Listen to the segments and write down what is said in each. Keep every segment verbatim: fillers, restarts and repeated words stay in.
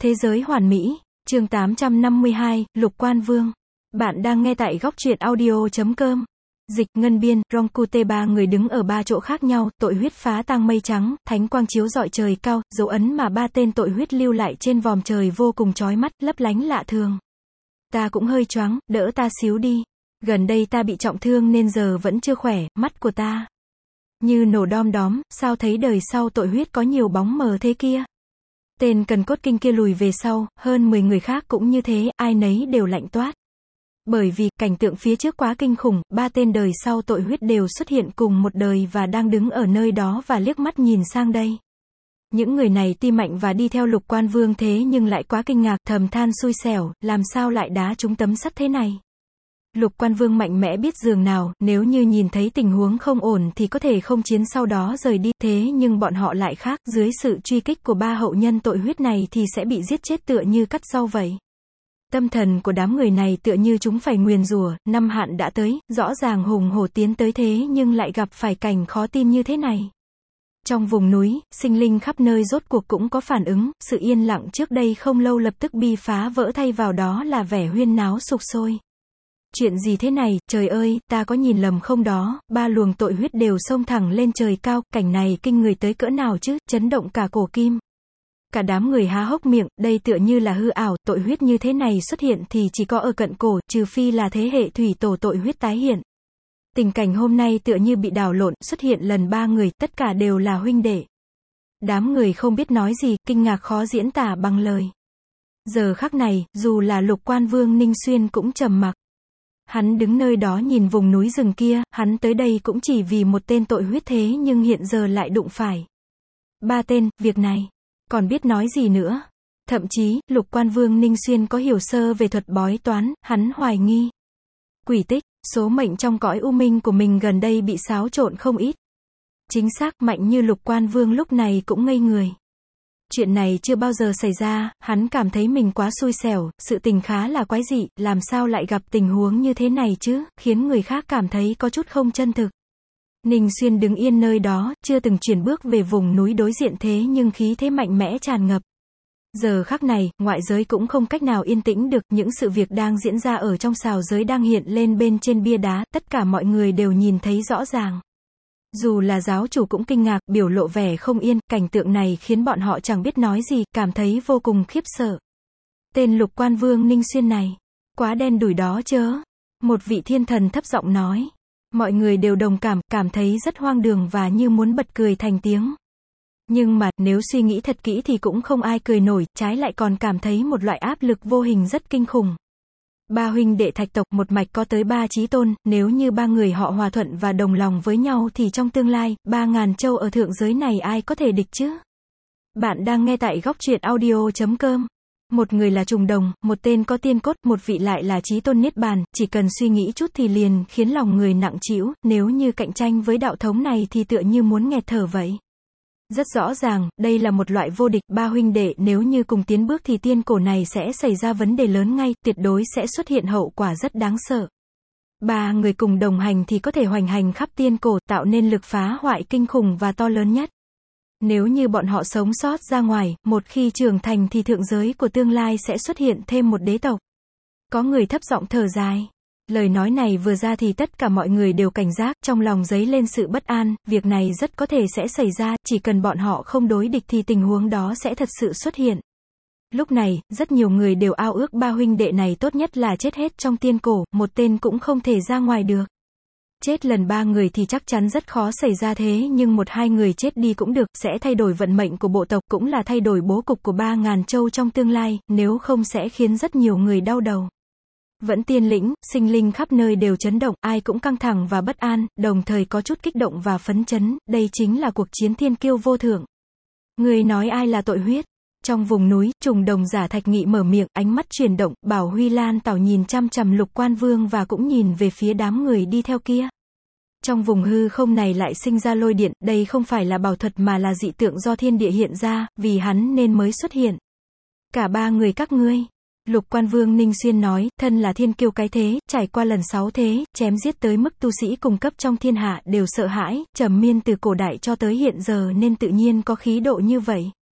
Thế giới hoàn mỹ, chương tám trăm năm mươi hai, Lục Quan Vương. Bạn đang nghe tại góc truyện audio chấm com. Dịch, Ngân Biên, Ronkute. Ba người đứng ở ba chỗ khác nhau, tội huyết phá tang mây trắng, thánh quang chiếu rọi trời cao, dấu ấn mà ba tên tội huyết lưu lại trên vòm trời vô cùng chói mắt, lấp lánh lạ thường. Ta cũng hơi choáng, đỡ ta xíu đi. Gần đây ta bị trọng thương nên giờ vẫn chưa khỏe, mắt của ta như nổ đom đóm, sao thấy đời sau tội huyết có nhiều bóng mờ thế kia. Tên cần cốt kinh kia lùi về sau, hơn mười người khác cũng như thế, ai nấy đều lạnh toát. Bởi vì, cảnh tượng phía trước quá kinh khủng, ba tên đời sau tội huyết đều xuất hiện cùng một đời và đang đứng ở nơi đó và liếc mắt nhìn sang đây. Những người này tuy mạnh và đi theo Lục Quan Vương thế nhưng lại quá kinh ngạc, thầm than xui xẻo, làm sao lại đá trúng tấm sắt thế này. Lục Quan Vương mạnh mẽ biết dường nào, nếu như nhìn thấy tình huống không ổn thì có thể không chiến sau đó rời đi, thế nhưng bọn họ lại khác, dưới sự truy kích của ba hậu nhân tội huyết này thì sẽ bị giết chết tựa như cắt rau vậy. Tâm thần của đám người này tựa như chúng phải nguyền rủa, năm hạn đã tới, rõ ràng hùng hổ tiến tới thế nhưng lại gặp phải cảnh khó tin như thế này. Trong vùng núi, sinh linh khắp nơi rốt cuộc cũng có phản ứng, sự yên lặng trước đây không lâu lập tức bi phá vỡ, thay vào đó là vẻ huyên náo sục sôi. Chuyện gì thế này, trời ơi, ta có nhìn lầm không đó, ba luồng tội huyết đều xông thẳng lên trời cao, cảnh này kinh người tới cỡ nào chứ, chấn động cả cổ kim. Cả đám người há hốc miệng, đây tựa như là hư ảo, tội huyết như thế này xuất hiện thì chỉ có ở cận cổ, trừ phi là thế hệ thủy tổ tội huyết tái hiện. Tình cảnh hôm nay tựa như bị đảo lộn, xuất hiện lần ba người, tất cả đều là huynh đệ. Đám người không biết nói gì, kinh ngạc khó diễn tả bằng lời. Giờ khắc này, dù là Lục Quan Vương Ninh Xuyên cũng trầm mặc. Hắn đứng nơi đó nhìn vùng núi rừng kia, hắn tới đây cũng chỉ vì một tên tội huyết thế nhưng hiện giờ lại đụng phải ba tên, việc này còn biết nói gì nữa. Thậm chí, Lục Quan Vương Ninh Xuyên có hiểu sơ về thuật bói toán, hắn hoài nghi quỷ tích, số mệnh trong cõi u minh của mình gần đây bị xáo trộn không ít. Chính xác, mạnh như Lục Quan Vương lúc này cũng ngây người. Chuyện này chưa bao giờ xảy ra, hắn cảm thấy mình quá xui xẻo, sự tình khá là quái dị, làm sao lại gặp tình huống như thế này chứ, khiến người khác cảm thấy có chút không chân thực. Ninh Xuyên đứng yên nơi đó, chưa từng chuyển bước về vùng núi đối diện thế nhưng khí thế mạnh mẽ tràn ngập. Giờ khắc này, ngoại giới cũng không cách nào yên tĩnh được, những sự việc đang diễn ra ở trong sào giới đang hiện lên bên trên bia đá, tất cả mọi người đều nhìn thấy rõ ràng. Dù là giáo chủ cũng kinh ngạc, biểu lộ vẻ không yên, cảnh tượng này khiến bọn họ chẳng biết nói gì, cảm thấy vô cùng khiếp sợ. Tên Lục Quan Vương Ninh Xuyên này, quá đen đủi đó chớ. Một vị thiên thần thấp giọng nói. Mọi người đều đồng cảm, cảm thấy rất hoang đường và như muốn bật cười thành tiếng. Nhưng mà, nếu suy nghĩ thật kỹ thì cũng không ai cười nổi, trái lại còn cảm thấy một loại áp lực vô hình rất kinh khủng. Ba huynh đệ Thạch tộc, một mạch có tới ba chí tôn, nếu như ba người họ hòa thuận và đồng lòng với nhau thì trong tương lai, ba ngàn châu ở thượng giới này ai có thể địch chứ? Bạn đang nghe tại góc truyện audio chấm com. Một người là trùng đồng, một tên có tiên cốt, một vị lại là chí tôn niết bàn, chỉ cần suy nghĩ chút thì liền khiến lòng người nặng trĩu, nếu như cạnh tranh với đạo thống này thì tựa như muốn nghẹt thở vậy. Rất rõ ràng, đây là một loại vô địch, ba huynh đệ nếu như cùng tiến bước thì tiên cổ này sẽ xảy ra vấn đề lớn ngay, tuyệt đối sẽ xuất hiện hậu quả rất đáng sợ. Ba người cùng đồng hành thì có thể hoành hành khắp tiên cổ, tạo nên lực phá hoại kinh khủng và to lớn nhất. Nếu như bọn họ sống sót ra ngoài, một khi trưởng thành thì thượng giới của tương lai sẽ xuất hiện thêm một đế tộc. Có người thấp giọng thở dài. Lời nói này vừa ra thì tất cả mọi người đều cảnh giác, trong lòng dấy lên sự bất an, việc này rất có thể sẽ xảy ra, chỉ cần bọn họ không đối địch thì tình huống đó sẽ thật sự xuất hiện. Lúc này, rất nhiều người đều ao ước ba huynh đệ này tốt nhất là chết hết trong tiên cổ, một tên cũng không thể ra ngoài được. Chết lần ba người thì chắc chắn rất khó xảy ra thế nhưng một hai người chết đi cũng được, sẽ thay đổi vận mệnh của bộ tộc, cũng là thay đổi bố cục của ba ngàn châu trong tương lai, nếu không sẽ khiến rất nhiều người đau đầu. Vẫn tiên lĩnh, sinh linh khắp nơi đều chấn động, ai cũng căng thẳng và bất an, đồng thời có chút kích động và phấn chấn, đây chính là cuộc chiến thiên kiêu vô thượng. Người nói ai là tội huyết? Trong vùng núi, trùng đồng giả Thạch Nghị mở miệng, ánh mắt chuyển động, Bảo Huy Lan Tảo nhìn chăm chằm Lục Quan Vương và cũng nhìn về phía đám người đi theo kia. Trong vùng hư không này lại sinh ra lôi điện, đây không phải là bảo thuật mà là dị tượng do thiên địa hiện ra, vì hắn nên mới xuất hiện. Cả ba người các ngươi. Lục Quan Vương Ninh Xuyên nói, thân là thiên kiêu cái thế, trải qua lần sáu thế, chém giết tới mức tu sĩ cùng cấp trong thiên hạ đều sợ hãi, trầm miên từ cổ đại cho tới hiện giờ nên tự nhiên có khí độ như vậy.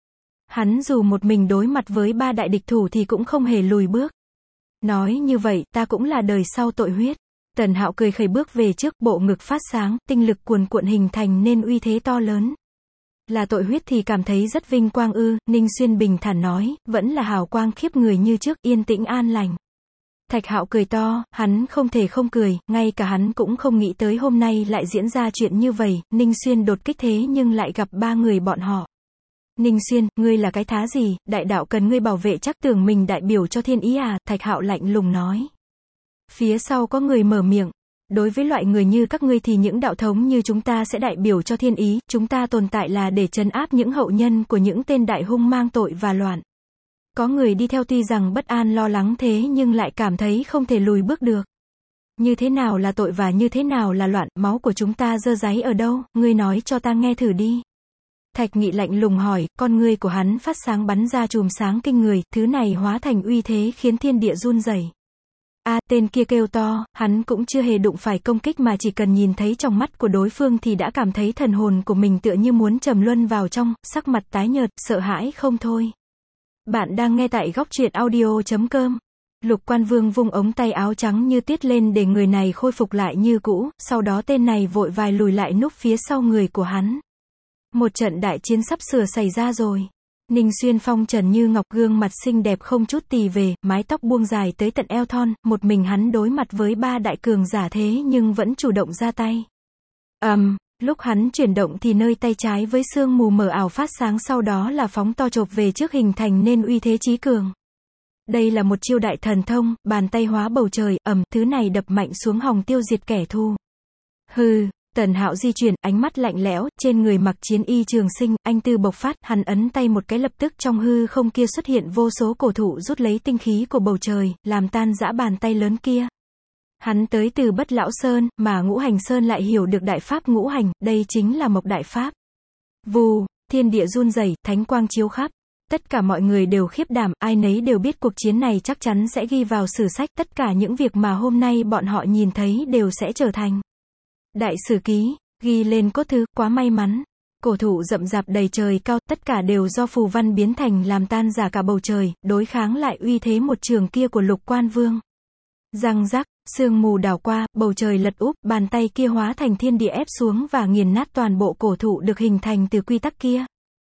Hắn dù một mình đối mặt với ba đại địch thủ thì cũng không hề lùi bước. Nói như vậy, ta cũng là đời sau tội huyết. Tần Hạo cười khẩy bước về trước, bộ ngực phát sáng, tinh lực cuồn cuộn hình thành nên uy thế to lớn. Là tội huyết thì cảm thấy rất vinh quang ư? Ninh Xuyên bình thản nói, vẫn là hào quang khiếp người như trước, yên tĩnh an lành. Thạch Hạo cười to, hắn không thể không cười, ngay cả hắn cũng không nghĩ tới hôm nay lại diễn ra chuyện như vậy. Ninh Xuyên đột kích thế nhưng lại gặp ba người bọn họ. Ninh Xuyên, ngươi là cái thá gì, đại đạo cần ngươi bảo vệ chắc tưởng mình đại biểu cho thiên ý à? Thạch Hạo lạnh lùng nói. Phía sau có người mở miệng. Đối với loại người như các ngươi thì những đạo thống như chúng ta sẽ đại biểu cho thiên ý, chúng ta tồn tại là để trấn áp những hậu nhân của những tên đại hung mang tội và loạn. Có người đi theo tuy rằng bất an lo lắng thế nhưng lại cảm thấy không thể lùi bước được. Như thế nào là tội và như thế nào là loạn, máu của chúng ta dơ dáy ở đâu, ngươi nói cho ta nghe thử đi. Thạch Nghị lạnh lùng hỏi, con ngươi của hắn phát sáng bắn ra chùm sáng kinh người, thứ này hóa thành uy thế khiến thiên địa run rẩy. A, à, tên kia kêu to, hắn cũng chưa hề đụng phải công kích mà chỉ cần nhìn thấy trong mắt của đối phương thì đã cảm thấy thần hồn của mình tựa như muốn trầm luân vào trong, sắc mặt tái nhợt, sợ hãi không thôi. Bạn đang nghe tại góc truyện audio chấm com. Lục Quan Vương vung ống tay áo trắng như tiết lên để người này khôi phục lại như cũ, sau đó tên này vội vài lùi lại núp phía sau người của hắn. Một trận đại chiến sắp sửa xảy ra rồi. Ninh Xuyên phong trần như ngọc, gương mặt xinh đẹp không chút tì về, mái tóc buông dài tới tận eo thon, một mình hắn đối mặt với ba đại cường giả thế nhưng vẫn chủ động ra tay. Ầm, um, lúc hắn chuyển động thì nơi tay trái với sương mù mờ ảo phát sáng, sau đó là phóng to chộp về trước hình thành nên uy thế chí cường. Đây là một chiêu đại thần thông, bàn tay hóa bầu trời, ầm, thứ này đập mạnh xuống hòng tiêu diệt kẻ thù. Hừ. Tần Hạo di chuyển, ánh mắt lạnh lẽo, trên người mặc chiến y trường sinh, anh tư bộc phát, hắn ấn tay một cái lập tức trong hư không kia xuất hiện vô số cổ thụ rút lấy tinh khí của bầu trời, làm tan rã bàn tay lớn kia. Hắn tới từ Bất Lão Sơn, mà Ngũ Hành Sơn lại hiểu được đại pháp ngũ hành, đây chính là Mộc Đại Pháp. Vù, thiên địa run rẩy, thánh quang chiếu khắp. Tất cả mọi người đều khiếp đảm, ai nấy đều biết cuộc chiến này chắc chắn sẽ ghi vào sử sách, tất cả những việc mà hôm nay bọn họ nhìn thấy đều sẽ trở thành đại sử ký, ghi lên cốt thư, quá may mắn. Cổ thụ rậm rạp đầy trời cao, tất cả đều do phù văn biến thành làm tan rã cả bầu trời, đối kháng lại uy thế một trường kia của Lục Quan Vương. Răng rắc, sương mù đảo qua, bầu trời lật úp, bàn tay kia hóa thành thiên địa ép xuống và nghiền nát toàn bộ cổ thụ được hình thành từ quy tắc kia.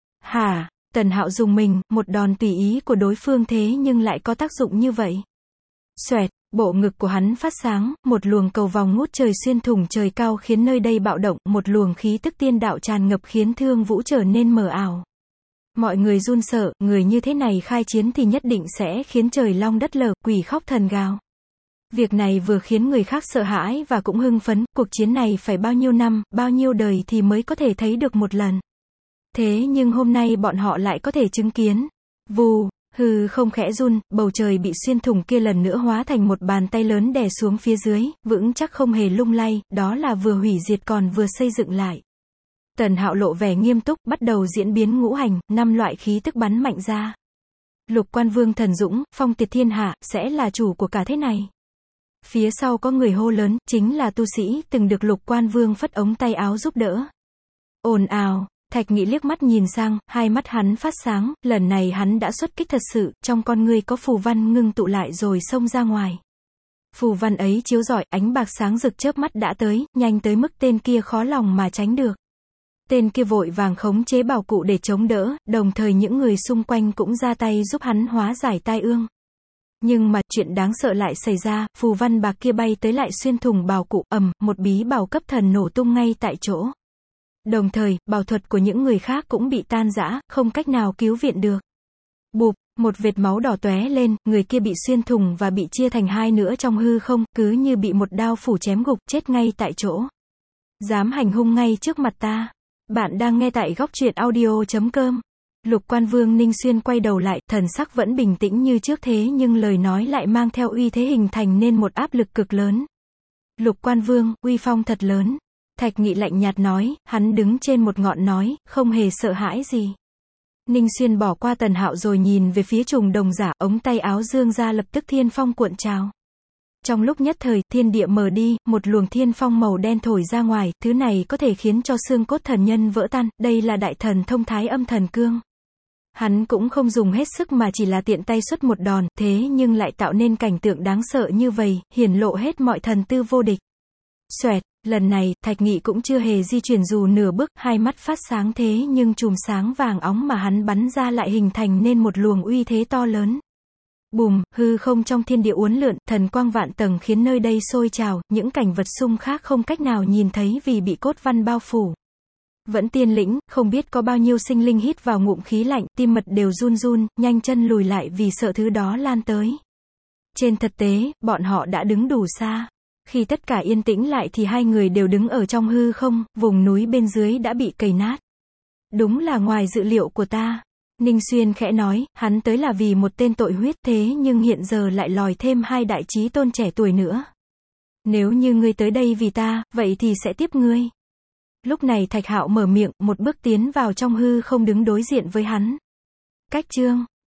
Hả, Tần Hạo dùng mình, một đòn tùy ý của đối phương thế nhưng lại có tác dụng như vậy. Xoẹt. Bộ ngực của hắn phát sáng, một luồng cầu vòng ngút trời xuyên thủng trời cao khiến nơi đây bạo động, một luồng khí tức tiên đạo tràn ngập khiến thương vũ trở nên mờ ảo. Mọi người run sợ, người như thế này khai chiến thì nhất định sẽ khiến trời long đất lở, quỷ khóc thần gào. Việc này vừa khiến người khác sợ hãi và cũng hưng phấn, cuộc chiến này phải bao nhiêu năm, bao nhiêu đời thì mới có thể thấy được một lần. Thế nhưng hôm nay bọn họ lại có thể chứng kiến. Vù. Hư không khẽ run, bầu trời bị xuyên thủng kia lần nữa hóa thành một bàn tay lớn đè xuống phía dưới, vững chắc không hề lung lay, đó là vừa hủy diệt còn vừa xây dựng lại. Tần Hạo lộ vẻ nghiêm túc, bắt đầu diễn biến ngũ hành, năm loại khí tức bắn mạnh ra. Lục Quan Vương thần dũng, phong tiệt thiên hạ, sẽ là chủ của cả thế này. Phía sau có người hô lớn, chính là tu sĩ từng được Lục Quan Vương phất ống tay áo giúp đỡ. Ồn ào. Thạch Nghị liếc mắt nhìn sang, hai mắt hắn phát sáng, lần này hắn đã xuất kích thật sự, trong con ngươi có phù văn ngưng tụ lại rồi xông ra ngoài. Phù văn ấy chiếu rọi, ánh bạc sáng rực chớp mắt đã tới, nhanh tới mức tên kia khó lòng mà tránh được. Tên kia vội vàng khống chế bảo cụ để chống đỡ, đồng thời những người xung quanh cũng ra tay giúp hắn hóa giải tai ương. Nhưng mà, chuyện đáng sợ lại xảy ra, phù văn bạc kia bay tới lại xuyên thủng bảo cụ, ầm, một bí bảo cấp thần nổ tung ngay tại chỗ. Đồng thời, bảo thuật của những người khác cũng bị tan rã, không cách nào cứu viện được. Bụp, một vệt máu đỏ tóe lên, người kia bị xuyên thủng và bị chia thành hai nửa trong hư không, cứ như bị một đao phủ chém gục, chết ngay tại chỗ. Dám hành hung ngay trước mặt ta. Bạn đang nghe tại góc truyện audio chấm com. Lục Quan Vương Ninh Xuyên quay đầu lại, thần sắc vẫn bình tĩnh như trước thế nhưng lời nói lại mang theo uy thế hình thành nên một áp lực cực lớn. Lục Quan Vương, uy phong thật lớn. Thạch Nghị lạnh nhạt nói, hắn đứng trên một ngọn nói, không hề sợ hãi gì. Ninh Xuyên bỏ qua Tần Hạo rồi nhìn về phía trùng đồng giả, ống tay áo dương ra lập tức thiên phong cuộn trào. Trong lúc nhất thời, thiên địa mở đi, một luồng thiên phong màu đen thổi ra ngoài, thứ này có thể khiến cho xương cốt thần nhân vỡ tan, đây là đại thần thông Thái Âm Thần Cương. Hắn cũng không dùng hết sức mà chỉ là tiện tay xuất một đòn, thế nhưng lại tạo nên cảnh tượng đáng sợ như vậy, hiển lộ hết mọi thần tư vô địch. Xoẹt, lần này, Thạch Nghị cũng chưa hề di chuyển dù nửa bước, hai mắt phát sáng thế nhưng chùm sáng vàng óng mà hắn bắn ra lại hình thành nên một luồng uy thế to lớn. Bùm, hư không trong thiên địa uốn lượn, thần quang vạn tầng khiến nơi đây sôi trào, những cảnh vật xung khác không cách nào nhìn thấy vì bị cốt văn bao phủ. Vẫn Tiên Lĩnh, không biết có bao nhiêu sinh linh hít vào ngụm khí lạnh, tim mật đều run run, nhanh chân lùi lại vì sợ thứ đó lan tới. Trên thực tế, bọn họ đã đứng đủ xa. Khi tất cả yên tĩnh lại thì hai người đều đứng ở trong hư không, vùng núi bên dưới đã bị cày nát. Đúng là ngoài dự liệu của ta. Ninh Xuyên khẽ nói, hắn tới là vì một tên tội huyết, thế nhưng hiện giờ lại lòi thêm hai đại chí tôn trẻ tuổi nữa. Nếu như ngươi tới đây vì ta, vậy thì sẽ tiếp ngươi. Lúc này Thạch Hạo mở miệng, một bước tiến vào trong hư không đứng đối diện với hắn. Cách chương